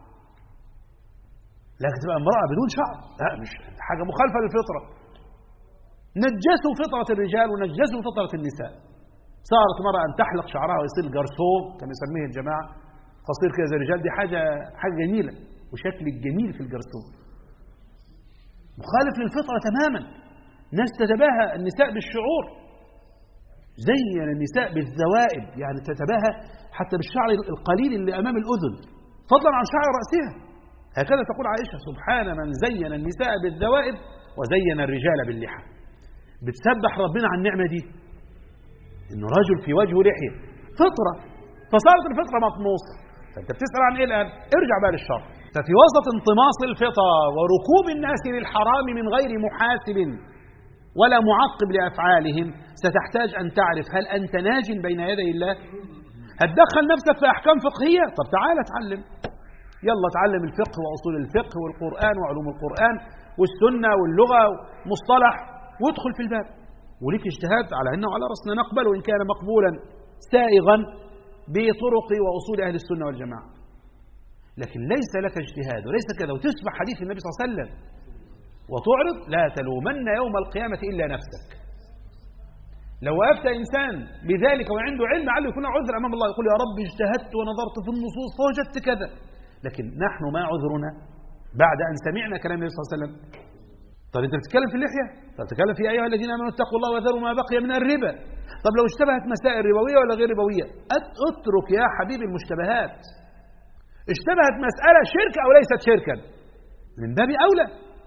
لكن تبقى امرأة بدون شعر لا، مش حاجة مخالفة للفطرة. نجسوا فطرة الرجال ونجسوا فطرة النساء. صارت مرأة أن تحلق شعرها ويصير جرسون كما يسميه الجماعة، قصير كذا زي الرجال، دي حاجة حاجة جميلة، وشكل الجميل في الجرسون مخالف للفطرة تماما. ناس تتباهى النساء بالشعور، زين النساء بالذوائب، يعني تتباهى حتى بالشعر القليل اللي أمام الأذن فضلا عن شعر رأسها. هكذا تقول عائشة: سبحان من زين النساء بالذوائب وزين الرجال باللحى. بتسبح ربنا عن النعمة دي، إنه رجل في وجهه لحية فطرة، فصارت الفطرة مطموسة. فأنت بتسأل عن إيه الآن؟ ارجع بقى للشرع. ففي وسط انطماس الفطرة وركوب الناس للحرام من غير محاسب ولا معقب لأفعالهم، ستحتاج أن تعرف هل أنت ناج بين يدي الله؟ هتدخل نفسك في أحكام فقهية؟ طب تعال اتعلم، يلا تعلم الفقه وأصول الفقه والقرآن وعلوم القرآن والسنة واللغة ومصطلح، وادخل في الباب وليك اجتهاد على أنه على رأسنا نقبل، وإن كان مقبولا سائغا بطرق وأصول أهل السنة والجماعة. لكن ليس لك اجتهاد وليس كذا وتسمع حديث النبي صلى الله عليه وسلم وتعرض، لا تلومن يوم القيامة إلا نفسك. لو وقفت إنسان بذلك وعنده علم علّه يكون عذر أمام الله، يقول يا رب اجتهدت ونظرت في النصوص فوجدت كذا، لكن نحن ما عذرنا بعد أن سمعنا كلام النبي صلى الله عليه وسلم؟ طب أنت بتتكلم في اللحية؟ طب بتتكلم في أيها الذين آمنوا اتقوا الله وذروا ما بقي من الربا. طب لو اشتبهت مسائل ربوية ولا غير ربوية، اترك يا حبيبي المشتبهات. اشتبهت مسألة شرك أو ليست شركا، من باب أولى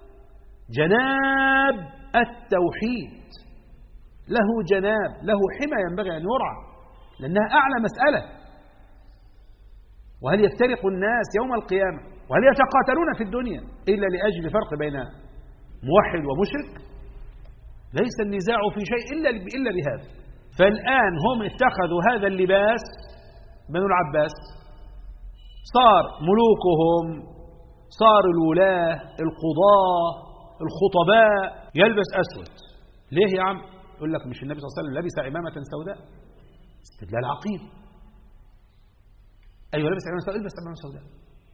جناب التوحيد له جناب، له حمى ينبغي أن يرعى، لأنها أعلى مسألة. وهل يفترق الناس يوم القيامة وهل يتقاتلون في الدنيا إلا لأجل فرق بين موحد ومشرك؟ ليس النزاع في شيء إلا إلا بهذا. فالآن هم اتخذوا هذا اللباس، بنو العباس صار ملوكهم، صار الولاة، القضاة، الخطباء يلبس أسود. ليه يا عم؟ يقول لك مش النبي صلى الله عليه وسلم لبس عمامة سوداء؟ استدلال عقيم. أيوة لبس عمامة سوداء، البس عمامة سوداء.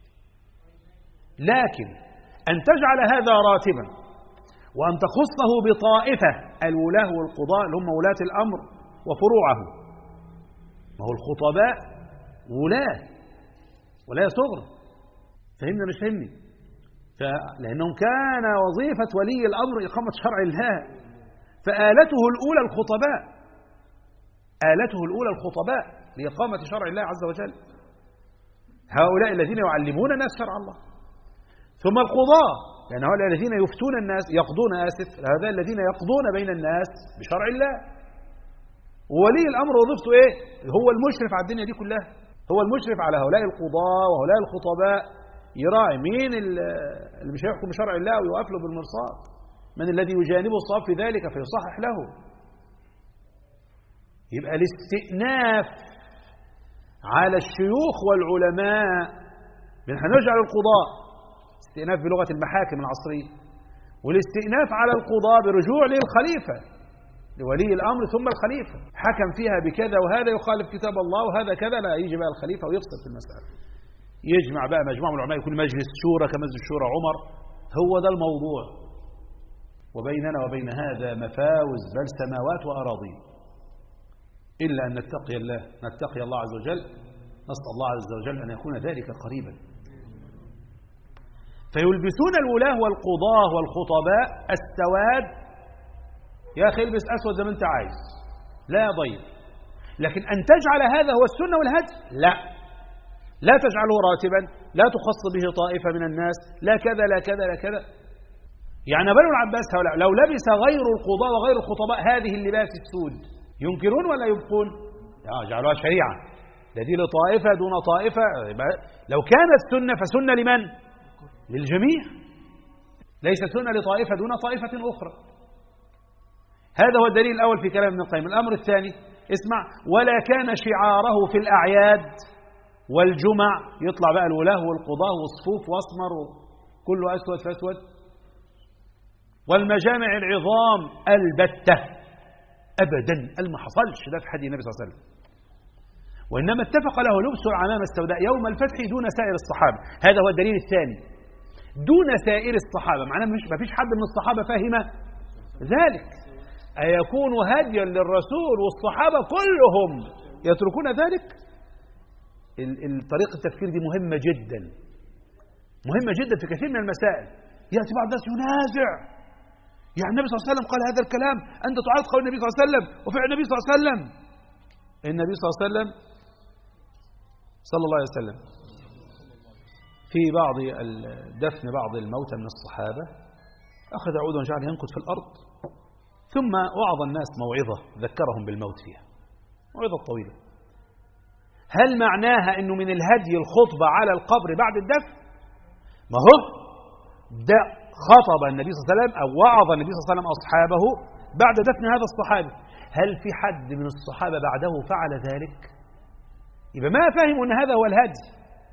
لكن أن تجعل هذا راتبا وأن تخصه بطائفة الولاة والقضاء اللي هم ولاة الأمر وفروعه، ما هو الخطباء ولاة ولاة صغرى، فهمنا مش فهمني؟ لأنهم كان وظيفة ولي الأمر إقامة شرع الله، فآلته الأولى الخطباء، آلته الأولى الخطباء لإقامة شرع الله عز وجل، هؤلاء الذين يعلمون الناس شرع الله. ثم القضاة، لأن هؤلاء الذين يفتون الناس يقضون آسف هؤلاء الذين يقضون بين الناس بشرع الله. وولي الأمر وظيفته إيه؟ هو المشرف على الدنيا دي كلها، هو المشرف على هؤلاء القضاة وهؤلاء الخطباء، يراعي مين اللي مش هيحكم بشرع الله ويوقف له بالمرصاد، من الذي يجانبه الصواب في ذلك فيصحح له. يبقى الاستئناف على الشيوخ والعلماء، نحن نجعل القضاء استئناف بلغة المحاكم العصرية، والاستئناف على القضاء برجوع للخليفة، لولي الأمر ثم الخليفة، حكم فيها بكذا وهذا يخالف كتاب الله وهذا كذا، لا يجي بقى الخليفة ويفصل في المسألة، يجمع بقى مجموعة من العلماء، يكون مجلس شورى كمجلس الشورى عمر. هو ده الموضوع. وبيننا وبين هذا مفاوز بل سماوات وأراضين، إلا أن نتقي الله نتقي الله عز وجل. نسأل الله عز وجل أن يكون ذلك قريبا. فيلبسون الولاة والقضاة والخطباء السواد. يا أخي البس أسود زي ما أنت عايز، لا ضير، لكن أن تجعل هذا هو السنة والهدي لا، لا تجعله راتبا، لا تخص به طائفة من الناس، لا كذا لا كذا لا كذا. يعني بنو العباس هؤلاء لو لبس غير القضاء وغير الخطباء هذه اللباس السود ينكرون ولا يبقون؟ لا، جعلوها شريعة، الذي لطائفة دون طائفة. لو كانت سنة فسنة لمن؟ للجميع، ليس سنة لطائفة دون طائفة أخرى. هذا هو الدليل الأول في كلام ابن القيم. الأمر الثاني اسمع: ولا كان شعاره في الأعياد والجمع، يطلع بقى الولاه والقضاة والصفوف واسمر وكله أسود فأسود، والمجامع العظام البتة أبدا، ما حصلش ده في حديث النبي صلى الله عليه وسلم. وإنما اتفق له لبس العمامة السوداء يوم الفتح دون سائر الصحابة. هذا هو الدليل الثاني، دون سائر الصحابة، معناه مش ما فيش حد من الصحابة فاهم ذلك. أيكون هديا للرسول والصحابة كلهم يتركون ذلك؟ الطريقة التفكير دي مهمة جدا، مهمة جدا في كثير من المسائل. يأتي بعض الناس ينازع، يعني النبي صلى الله عليه وسلم قال هذا الكلام، أنت تعارض قول النبي صلى الله عليه وسلم وفعل النبي صلى الله عليه وسلم. النبي صلى الله عليه وسلم صلى الله عليه وسلم في بعض دفن بعض الموتى من الصحابة أخذ عودا وجعل ينكت في الأرض، ثم وعظ الناس موعظة ذكرهم بالموت فيها، موعظة طويلة. هل معناها أنه من الهدي الخطبة على القبر بعد الدفن؟ ما هو ده خطب النبي صلى الله عليه وسلم أو وعظ النبي صلى الله عليه وسلم أصحابه بعد دفن هذا الصحابي. هل في حد من الصحابة بعده فعل ذلك؟ يبقى ما فهموا أن هذا هو الهدي،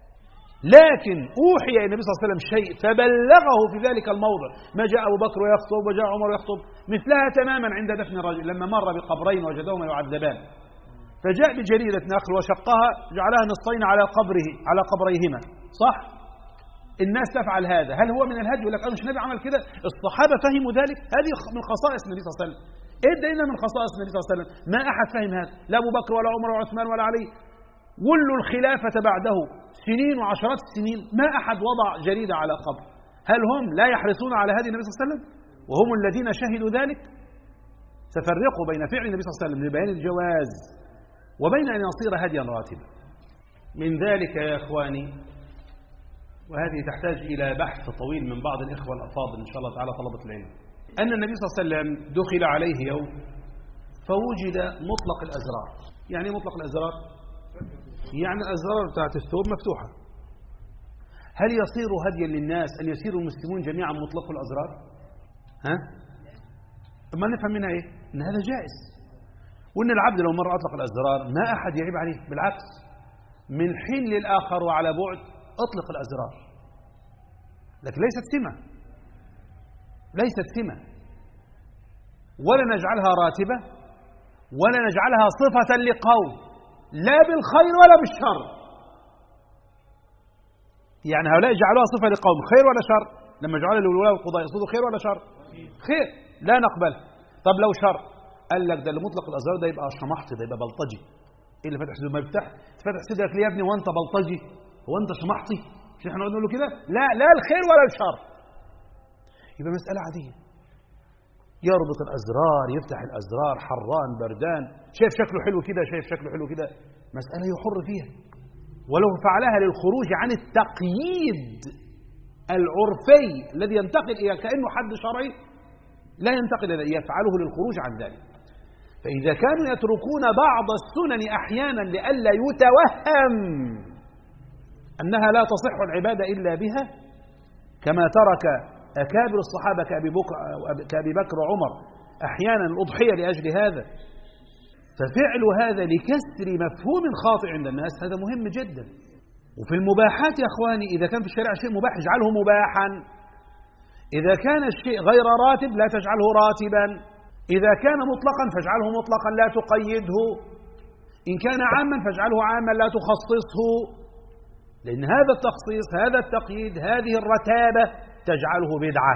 لكن أوحي إلى النبي صلى الله عليه وسلم شيء فبلغه في ذلك الموضع، ما جاء أبو بكر يخطب وجاء عمر يخطب، مثلها تماما عند دفن الرجل لما مر بقبرين وجدهما يعذبان، فجاء بجريدة نخل وشقها جعلها نصين على قبره على قبريهما، صح؟ الناس تفعل هذا، هل هو من الهدي؟ يقول لك مش النبي عمل كده، الصحابة فهموا ذلك، هذه من خصائص النبي صلى الله عليه وسلم. ايه الدليل من خصائص النبي صلى الله عليه وسلم؟ ما أحد فهم هذا، لا أبو بكر ولا عمر ولا عثمان ولا علي، ولوا الخلافة بعده سنين وعشرات السنين، ما أحد وضع جريدة على قبر. هل هم لا يحرصون على هدي النبي صلى الله عليه وسلم؟ وهم الذين شهدوا ذلك، تفرقوا بين فعل النبي صلى الله عليه وسلم لبيان الجواز وبين أن يصير هديا راتبا. من ذلك يا إخواني، وهذه تحتاج إلى بحث طويل من بعض الإخوة الأفاضل إن شاء الله تعالى طلبة العلم، أن النبي صلى الله عليه وسلم دخل عليه يوم فوجد مطلق الأزرار. يعني مطلق الأزرار يعني الأزرار بتاعت الثوب مفتوحة. هل يصير هديا للناس أن يسير المسلمون جميعا مطلقوا الأزرار؟ ها؟ ما نفهم منها إيه؟ إن هذا جائز، وإن العبد لو مرة أطلق الأزرار ما أحد يعيب عليه، بالعكس من حين للآخر وعلى بعد أطلق الأزرار، لكن ليست سمة، ليست سمة، ولا نجعلها راتبة ولا نجعلها صفة لقوم، لا بالخير ولا بالشر. يعني هؤلاء جعلوها صفة لقوم خير ولا شر؟ لما جعلوا للولاة والقضاء يقصدوا خير ولا شر؟ خير، لا نقبل. طب لو شر، قال لك ده اللي مطلق الأزرار ده يبقى شمحطي، ده يبقى بلطجي. ايه اللي فتح صدره؟ ما يفتح فتح صدرك ليه يا ابني وانت بلطجي؟ هو انت شمحطي؟ مش احنا نقول له كده؟ لا لا الخير ولا الشر. يبقى مسألة عادية، يربط الأزرار، يفتح الأزرار، حران بردان، شايف شكله حلو كده، شايف شكله حلو كده، مسألة يحر فيها. ولو فعلها للخروج عن التقييد العرفي الذي ينتقل إلى كأنه حد شرعي، لا ينتقل إلى يفعله للخروج عن ذلك. فإذا كانوا يتركون بعض السنن أحيانا لئلا يتوهم أنها لا تصح العبادة إلا بها، كما ترك أكابر الصحابة كأبي بكر, كأبي بكر وعمر أحيانا الأضحية لأجل هذا، ففعل هذا لكسر مفهوم خاطئ عند الناس هذا مهم جدا. وفي المباحات يا أخواني، إذا كان في الشريعة شيء مباح اجعله مباحا، إذا كان الشيء غير راتب لا تجعله راتبا، إذا كان مطلقا فاجعله مطلقا لا تقيده، إن كان عاما فاجعله عاما لا تخصصه، لأن هذا التخصيص، هذا التقييد، هذه الرتابة تجعله بدعة.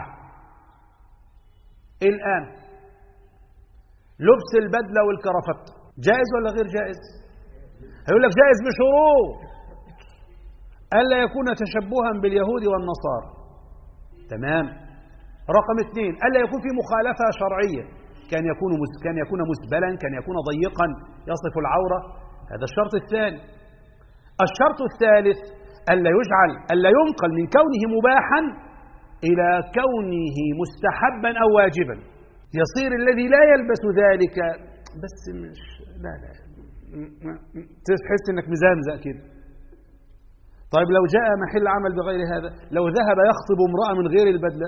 الآن لبس البدلة والكرافت جائز ولا غير جائز؟ هيقول لك جائز بشروط: ألا يكون تشبها باليهود والنصارى، تمام. رقم اثنين، ألا يكون في مخالفة شرعية، كان يكون كان يكون مسبلا، كان يكون ضيقا يصف العورة، هذا الشرط الثاني. الشرط الثالث ألا يجعل ألا ينقل من كونه مباحا إلى كونه مستحبا أو واجبا، يصير الذي لا يلبس ذلك بس مش لا لا تحس انك مزامزق كده. طيب لو جاء محل عمل بغير هذا، لو ذهب يخطب امرأة من غير البدلة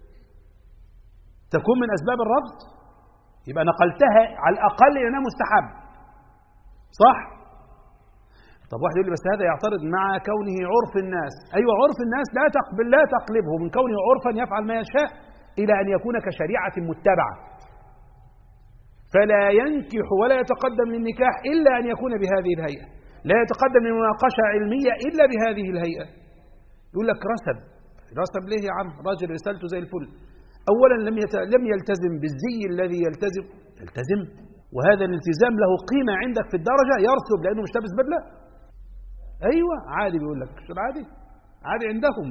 تكون من أسباب الرفض، يبقى نقلتها على الأقل لأنها مستحب، صح؟ طب واحد يقول لي بس هذا يعترض مع كونه عرف الناس. أيوة عرف الناس لا تقبل لا تقلبه من كونه عرفا يفعل ما يشاء إلى أن يكون كشريعة متبعة، فلا ينكح ولا يتقدم للنكاح إلا أن يكون بهذه الهيئة، لا يتقدم لمناقشة علمية إلا بهذه الهيئة. يقول لك رسب رسب ليه يا عم؟ راجل رسالته زي الفل. أولا لم لم يلتزم بالزي الذي يلتزم يلتزم وهذا الالتزام له قيمة عندك في الدرجة، يرسب لأنه مش لابس بدلة. أيوة عادي، بيقول لك شو عادي؟ عادي عندهم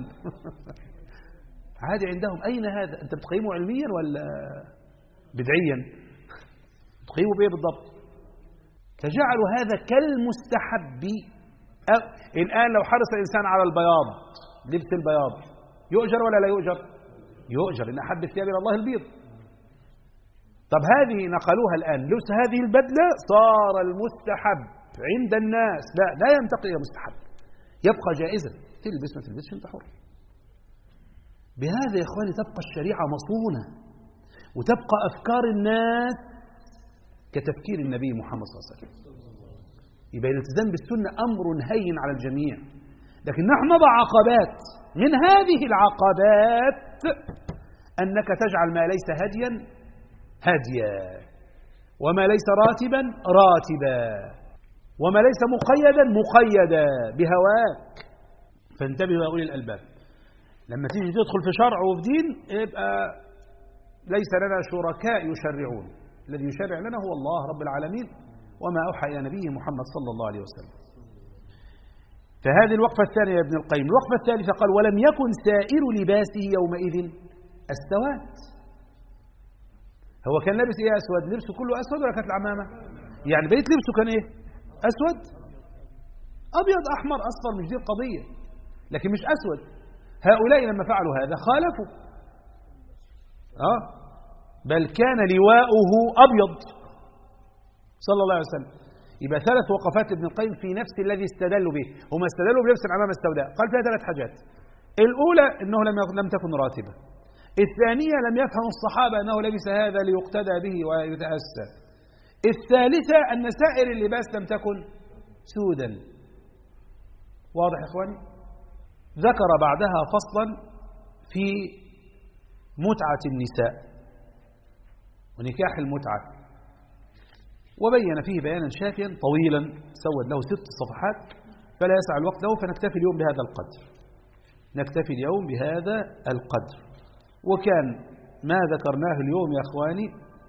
عادي عندهم. أين هذا؟ أنت بتقيمه علميا ولا بدعيا؟ تقيمه بإيه بالضبط؟ فجعلوا هذا كالمستحب. الآن لو حرص الإنسان على البياض، لبس البياض، يؤجر ولا لا يؤجر؟ يؤجر، إن أحب الثياب إلى الله البيض. طب هذه نقلوها الآن، لبس هذه البدلة صار المستحب عند الناس، لا لا ينتقل إلى مستحب، يبقى جائزا، تلبس ما تلبسش أنت حر. بهذا يا إخواني تبقى الشريعة مصونة، وتبقى أفكار الناس كتفكير النبي محمد صلى الله عليه وسلم. يبقى الالتزام بالسنة أمر هين على الجميع، لكن نحن نضع عقبات. من هذه العقبات أنك تجعل ما ليس هديا هديا، وما ليس راتبا راتبا، وما ليس مقيدا مقيدا بهواك. فانتبهوا يا أولي الألباب، لما تيجي تدخل في شرع وفي دين يبقى ليس لنا شركاء يشرعون، الذي يشرع لنا هو الله رب العالمين وما أوحى إلى نبيه محمد صلى الله عليه وسلم. فهذه الوقفة الثانية يا ابن القيم. الوقفة الثالثة قال: ولم يكن سائر لباسه يومئذ السواد. هو كان لابس ايه اسود؟ لبسه كله اسود ولا كانت العمامه؟ يعني بقيت لبسه كان ايه؟ اسود، ابيض احمر اصفر، مش دي القضيه، لكن مش اسود. هؤلاء لما فعلوا هذا خالفوا، اه بل كان لواؤه ابيض صلى الله عليه وسلم. يبقى ثلاث وقفات ابن القيم في نفس الذي استدلوا به. هم استدلوا بلبس العمامه السوداء، قال فيها ثلاث حاجات. الاولى انه لم لم تكن راتبه. الثانيه لم يفهم الصحابه انه لبس هذا ليقتدى به ويتاسى. الثالثه ان سائر اللباس لم تكن سودا. واضح يا اخواني؟ ذكر بعدها فصلا في متعه النساء ونكاح المتعه، وبين فيه بيانا شافيا طويلا سود له ست صفحات، فلا يسع الوقت له، فنكتفي اليوم بهذا القدر. نكتفي اليوم بهذا القدر. وكان ما ذكرناه اليوم يا اخواني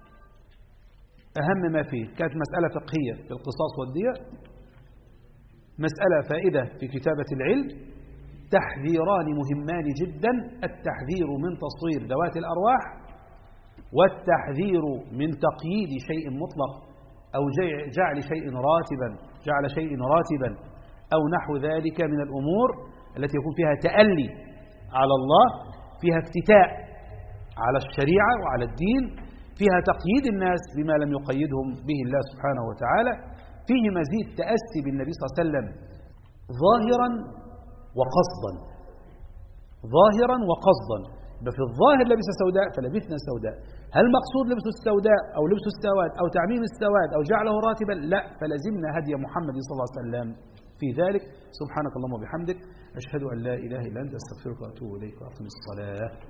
اهم ما فيه كانت مسألة فقهية في القصاص والدية، مسألة فائدة في كتابة العلم، تحذيران مهمان جدا: التحذير من تصوير ذوات الأرواح، والتحذير من تقييد شيء مطلق أو جعل شيء راتبا جعل شيء راتبا أو نحو ذلك من الأمور التي يكون فيها تألي على الله، فيها افتتاء على الشريعة وعلى الدين، فيها تقييد الناس بما لم يقيدهم به الله سبحانه وتعالى، فيه مزيد تأسي بالنبي صلى الله عليه وسلم ظاهرا وقصدا، ظاهرا وقصدا. في الظاهر لبس سوداء فلبسنا سوداء، هل مقصود لبس السوداء أو لبس السواد أو تعميم السواد أو جعله راتبا؟ لا، فلزمنا هدي محمد صلى الله عليه وسلم في ذلك. سبحانك اللهم وبحمدك، أشهد أن لا إله إلا أنت، أستغفرك وأتوب إليك، وأقم الصلاة.